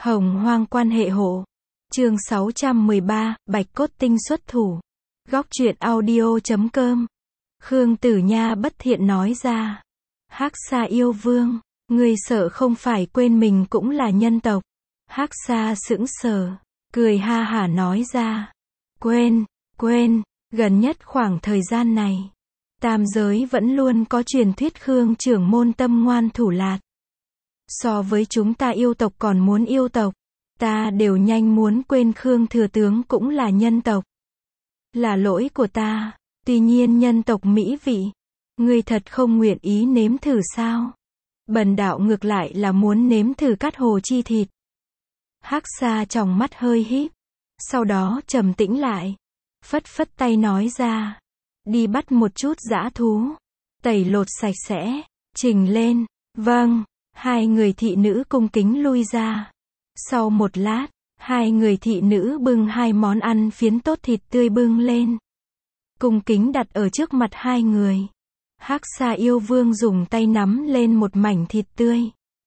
Hồng hoang quan hệ hộ. Chương 613, Bạch cốt tinh xuất thủ. Góc truyện audio.com. Khương Tử Nha bất thiện nói ra. Hắc Sa yêu vương, ngươi sợ không phải quên mình cũng là nhân tộc. Hắc Sa sững sờ, cười ha hả nói ra. Quên, gần nhất khoảng thời gian này, tam giới vẫn luôn có truyền thuyết Khương trưởng môn tâm ngoan thủ lạt. So với chúng ta yêu tộc còn muốn yêu tộc, ta đều nhanh muốn quên Khương thừa tướng cũng là nhân tộc. Là lỗi của ta, tuy nhiên nhân tộc mỹ vị, ngươi thật không nguyện ý nếm thử sao? Bần đạo ngược lại là muốn nếm thử cắt hồ chi thịt. Hắc Sa tròng mắt hơi híp, sau đó trầm tĩnh lại, phất phất tay nói ra, đi bắt một chút dã thú, tẩy lột sạch sẽ, trình lên. Vâng. Hai người thị nữ cung kính lui ra. Sau một lát, hai người thị nữ bưng hai món ăn phiến tốt thịt tươi bưng lên, cung kính đặt ở trước mặt hai người. Hắc Sa yêu vương dùng tay nắm lên một mảnh thịt tươi,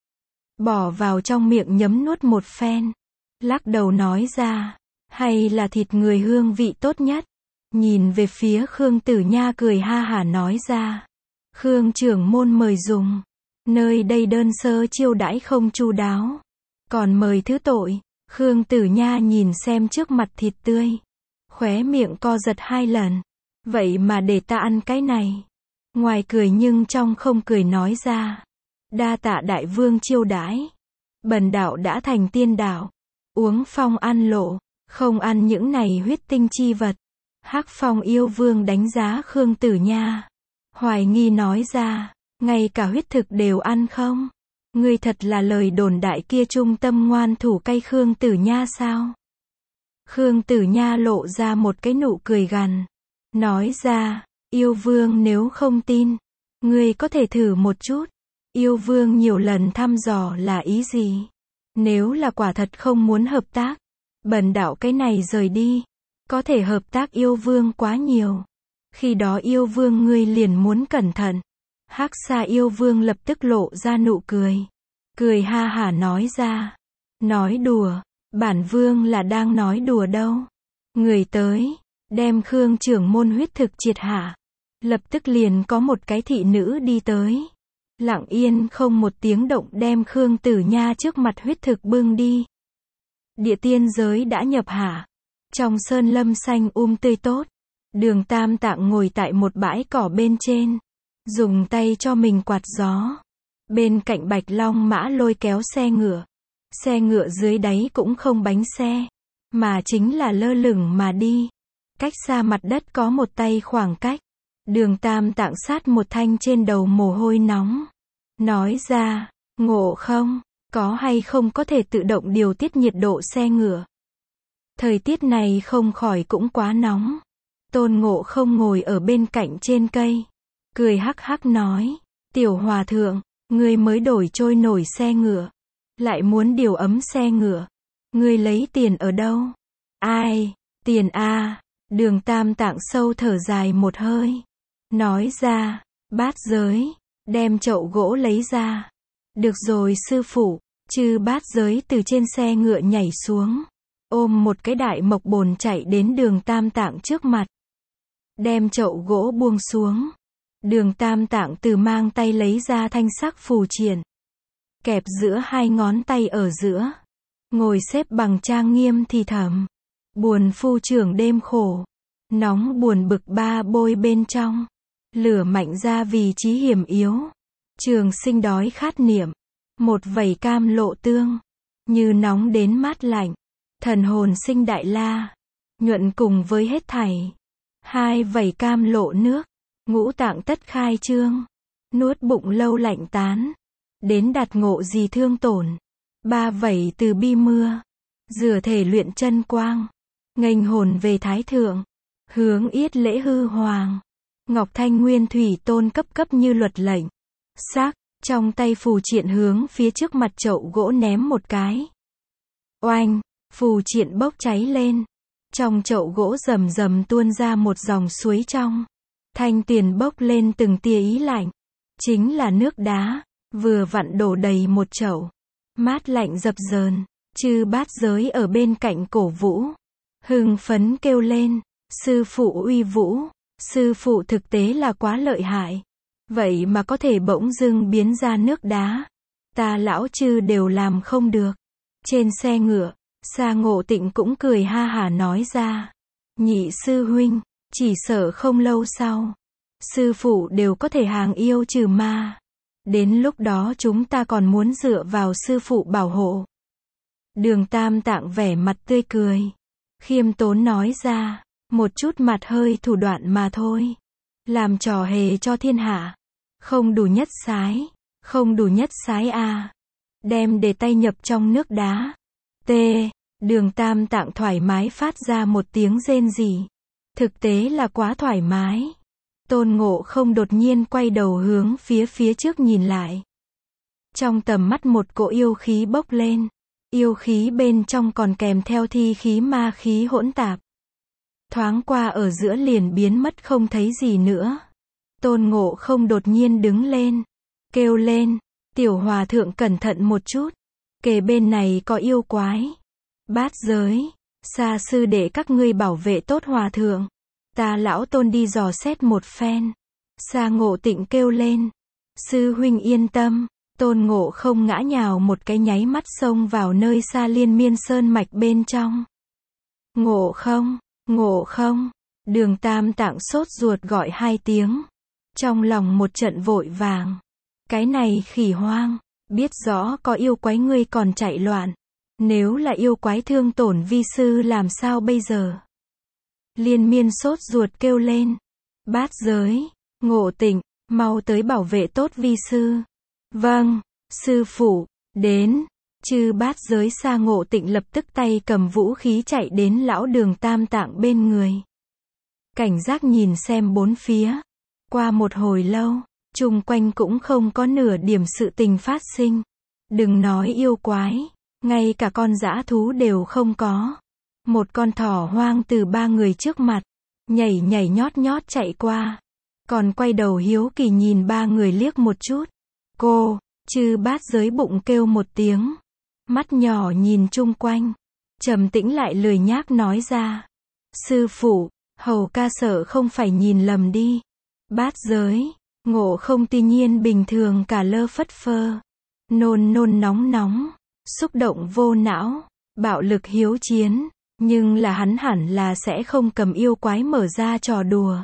bỏ vào trong miệng nhấm nuốt một phen, lắc đầu nói ra, hay là thịt người hương vị tốt nhất. Nhìn về phía Khương Tử Nha cười ha hả nói ra, Khương trưởng môn mời dùng, nơi đây đơn sơ chiêu đãi không chu đáo, còn mời thứ tội. Khương Tử Nha nhìn xem trước mặt thịt tươi, khóe miệng co giật hai lần, vậy mà để ta ăn cái này. Ngoài cười nhưng trong không cười nói ra, đa tạ đại vương chiêu đãi, bần đạo đã thành tiên đạo, uống phong ăn lộ, không ăn những này huyết tinh chi vật. Hắc Phong yêu vương đánh giá Khương Tử Nha, hoài nghi nói ra, ngay cả huyết thực đều ăn không? Ngươi thật là lời đồn đại kia trung tâm ngoan thủ cay Khương Tử Nha sao? Khương Tử Nha lộ ra một cái nụ cười gằn, nói ra, yêu vương nếu không tin, ngươi có thể thử một chút. Yêu vương nhiều lần thăm dò là ý gì? Nếu là quả thật không muốn hợp tác, bần đạo cái này rời đi. Có thể hợp tác yêu vương quá nhiều, khi đó yêu vương ngươi liền muốn cẩn thận. Hắc Sa yêu vương lập tức lộ ra nụ cười, cười ha hả nói ra, nói đùa, bản vương là đang nói đùa đâu. Người tới, đem Khương trưởng môn huyết thực triệt hạ. Lập tức liền có một cái thị nữ đi tới, lặng yên không một tiếng động đem Khương Tử Nha trước mặt huyết thực bưng đi. Địa tiên giới đã nhập hạ, trong sơn lâm xanh tươi tốt, Đường Tam Tạng ngồi tại một bãi cỏ bên trên, dùng tay cho mình quạt gió. Bên cạnh Bạch Long Mã lôi kéo xe ngựa dưới đáy cũng không bánh xe, mà chính là lơ lửng mà đi. Cách xa mặt đất có một tay khoảng cách. Đường Tam Tạng sát một thanh trên đầu mồ hôi nóng, nói ra, Ngộ không, có hay không có thể tự động điều tiết nhiệt độ xe ngựa? Thời tiết này không khỏi cũng quá nóng. Tôn Ngộ không ngồi ở bên cạnh trên cây, cười hắc hắc nói, tiểu hòa thượng, ngươi mới đổi trôi nổi xe ngựa, lại muốn điều ấm xe ngựa, ngươi lấy tiền ở đâu? Ai, tiền a? Đường Tam Tạng sâu thở dài một hơi, nói ra, Bát Giới, đem chậu gỗ lấy ra. Được rồi sư phụ. Chư Bát Giới từ trên xe ngựa nhảy xuống, ôm một cái đại mộc bồn chạy đến Đường Tam Tạng trước mặt, đem chậu gỗ buông xuống. Đường Tam Tạng từ mang tay lấy ra thanh sắc phù triện, kẹp giữa hai ngón tay ở giữa, ngồi xếp bằng trang nghiêm thì thầm, buồn phu trưởng đêm khổ, nóng buồn bực ba bôi bên trong, lửa mạnh ra vì chí hiểm yếu, trường sinh đói khát niệm, một vẩy cam lộ tương, như nóng đến mát lạnh, thần hồn sinh đại la, nhuận cùng với hết thảy. Hai vẩy cam lộ nước, ngũ tạng tất khai trương, nuốt bụng lâu lạnh tán, đến đạt ngộ gì thương tổn. Ba vẩy từ bi mưa, rửa thể luyện chân quang, nghênh hồn về thái thượng, hướng yết lễ hư hoàng, ngọc thanh nguyên thủy tôn cấp cấp như luật lệnh. Sắc, trong tay phù triện hướng phía trước mặt chậu gỗ ném một cái. Oanh, phù triện bốc cháy lên. Trong chậu gỗ rầm rầm tuôn ra một dòng suối trong. Thanh tiền bốc lên từng tia ý lạnh. Chính là nước đá, vừa vặn đổ đầy một chậu. Mát lạnh dập dờn, Chư Bát Giới ở bên cạnh cổ vũ, hưng phấn kêu lên, sư phụ uy vũ, sư phụ thực tế là quá lợi hại. Vậy mà có thể bỗng dưng biến ra nước đá. Ta lão chư đều làm không được. Trên xe ngựa, Sa Ngộ Tịnh cũng cười ha hả nói ra. Nhị sư huynh, chỉ sợ không lâu sau, sư phụ đều có thể hàng yêu trừ ma. Đến lúc đó chúng ta còn muốn dựa vào sư phụ bảo hộ. Đường Tam Tạng vẻ mặt tươi cười, khiêm tốn nói ra, một chút mặt hơi thủ đoạn mà thôi. Làm trò hề cho thiên hạ. Không đủ nhất sái. Không đủ nhất sái à. Đem để tay nhập trong nước đá. T. Đường Tam Tạng thoải mái phát ra một tiếng rên rỉ. Thực tế là quá thoải mái. Tôn Ngộ Không đột nhiên quay đầu hướng phía trước nhìn lại. Trong tầm mắt một cỗ yêu khí bốc lên. Yêu khí bên trong còn kèm theo thi khí ma khí hỗn tạp. Thoáng qua ở giữa liền biến mất không thấy gì nữa. Tôn Ngộ Không đột nhiên đứng lên, kêu lên, tiểu hòa thượng cẩn thận một chút, kề bên này có yêu quái. Bát Giới, Sa sư để các ngươi bảo vệ tốt hòa thượng. Ta lão Tôn đi dò xét một phen. Sa Ngộ Tịnh kêu lên, sư huynh yên tâm. Tôn Ngộ Không ngã nhào một cái nháy mắt xông vào nơi xa Liên Miên Sơn mạch bên trong. Ngộ Không, Ngộ Không, Đường Tam Tạng sốt ruột gọi 2 tiếng. Trong lòng một trận vội vàng. Cái này khỉ hoang, biết rõ có yêu quái ngươi còn chạy loạn. Nếu là yêu quái thương tổn vi sư làm sao bây giờ? Liên Miên sốt ruột kêu lên. Bát Giới, Ngộ Tịnh, mau tới bảo vệ tốt vi sư. Vâng, sư phụ, đến. Chư Bát Giới Sa Ngộ Tịnh lập tức tay cầm vũ khí chạy đến lão Đường Tam Tạng bên người. Cảnh giác nhìn xem bốn phía. Qua một hồi lâu, chung quanh cũng không có nửa điểm sự tình phát sinh. Đừng nói yêu quái, ngay cả con dã thú đều không có. Một con thỏ hoang từ 3 người trước mặt, nhảy nhảy nhót nhót chạy qua. Còn quay đầu hiếu kỳ nhìn 3 người liếc một chút. Cô, Chư Bát Giới bụng kêu một tiếng. Mắt nhỏ nhìn chung quanh. Trầm tĩnh lại lười nhác nói ra. Sư phụ, hầu ca sợ không phải nhìn lầm đi. Bát Giới, Ngộ Không tuy nhiên bình thường cả lơ phất phơ. Nôn nôn nóng nóng, xúc động vô não, bạo lực hiếu chiến. Nhưng là hắn hẳn là sẽ không cầm yêu quái mở ra trò đùa.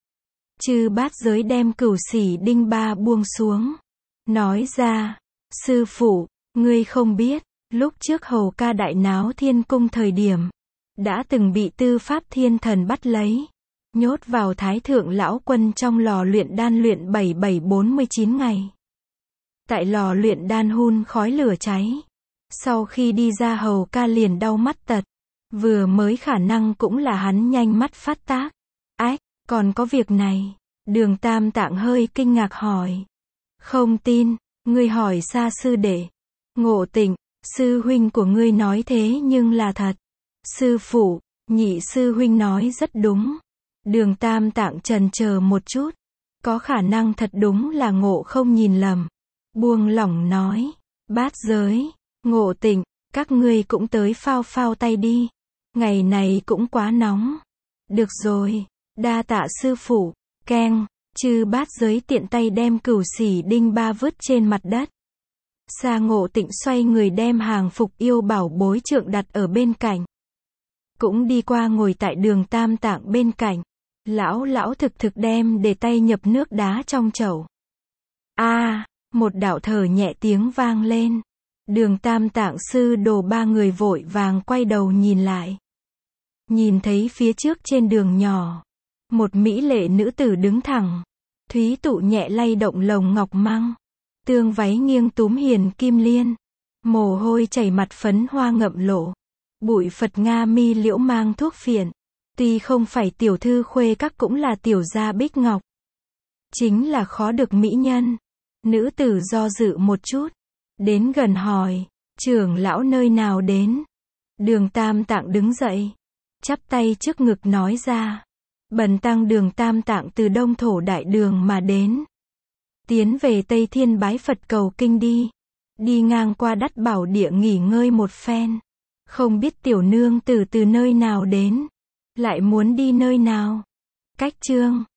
Chư Bát Giới đem Cửu Xỉ Đinh Ba buông xuống. Nói ra, sư phụ, ngươi không biết, lúc trước hầu ca đại náo thiên cung thời điểm, đã từng bị Tư Pháp Thiên Thần bắt lấy, nhốt vào Thái Thượng Lão Quân trong lò luyện đan luyện 7749 ngày. Tại lò luyện đan hun khói lửa cháy. Sau khi đi ra hầu ca liền đau mắt tật. Vừa mới khả năng cũng là hắn nhanh mắt phát tác. Ách, còn có việc này. Đường Tam Tạng hơi kinh ngạc hỏi. Không tin, ngươi hỏi Sa sư đệ. Ngộ Tịnh, sư huynh của ngươi nói thế nhưng là thật. Sư phụ, nhị sư huynh nói rất đúng. Đường Tam Tạng chần chờ một chút. Có khả năng thật đúng là Ngộ Không nhìn lầm. Buông lỏng nói. Bát Giới, Ngộ Tịnh, các ngươi cũng tới phao phao tay đi. Ngày này cũng quá nóng. Được rồi, đa tạ sư phụ. Keng, Chư Bát Giới tiện tay đem Cửu Xỉ Đinh Ba vứt trên mặt đất. Sa Ngộ Tịnh xoay người đem hàng phục yêu bảo bối trượng đặt ở bên cạnh. Cũng đi qua ngồi tại Đường Tam Tạng bên cạnh. Lão thực đem để tay nhập nước đá trong chậu. Một đạo thở nhẹ tiếng vang lên. Đường Tam Tạng sư đồ 3 người vội vàng quay đầu nhìn lại. Nhìn thấy phía trước trên đường nhỏ, một mỹ lệ nữ tử đứng thẳng. Thúy tụ nhẹ lay động lồng ngọc măng. Tương váy nghiêng túm hiền kim liên. Mồ hôi chảy mặt phấn hoa ngậm lộ. Bụi Phật Nga mi liễu mang thuốc phiện. Tuy không phải tiểu thư khuê các cũng là tiểu gia bích ngọc. Chính là khó được mỹ nhân. Nữ tử do dự một chút. Đến gần hỏi, trưởng lão nơi nào đến? Đường Tam Tạng đứng dậy. Chắp tay trước ngực nói ra. Bần tăng Đường Tam Tạng từ Đông Thổ Đại Đường mà đến. Tiến về Tây Thiên bái Phật cầu kinh đi. Đi ngang qua Đắt Bảo Địa nghỉ ngơi một phen. Không biết tiểu nương tử từ nơi nào đến, lại muốn đi nơi nào. Cách chương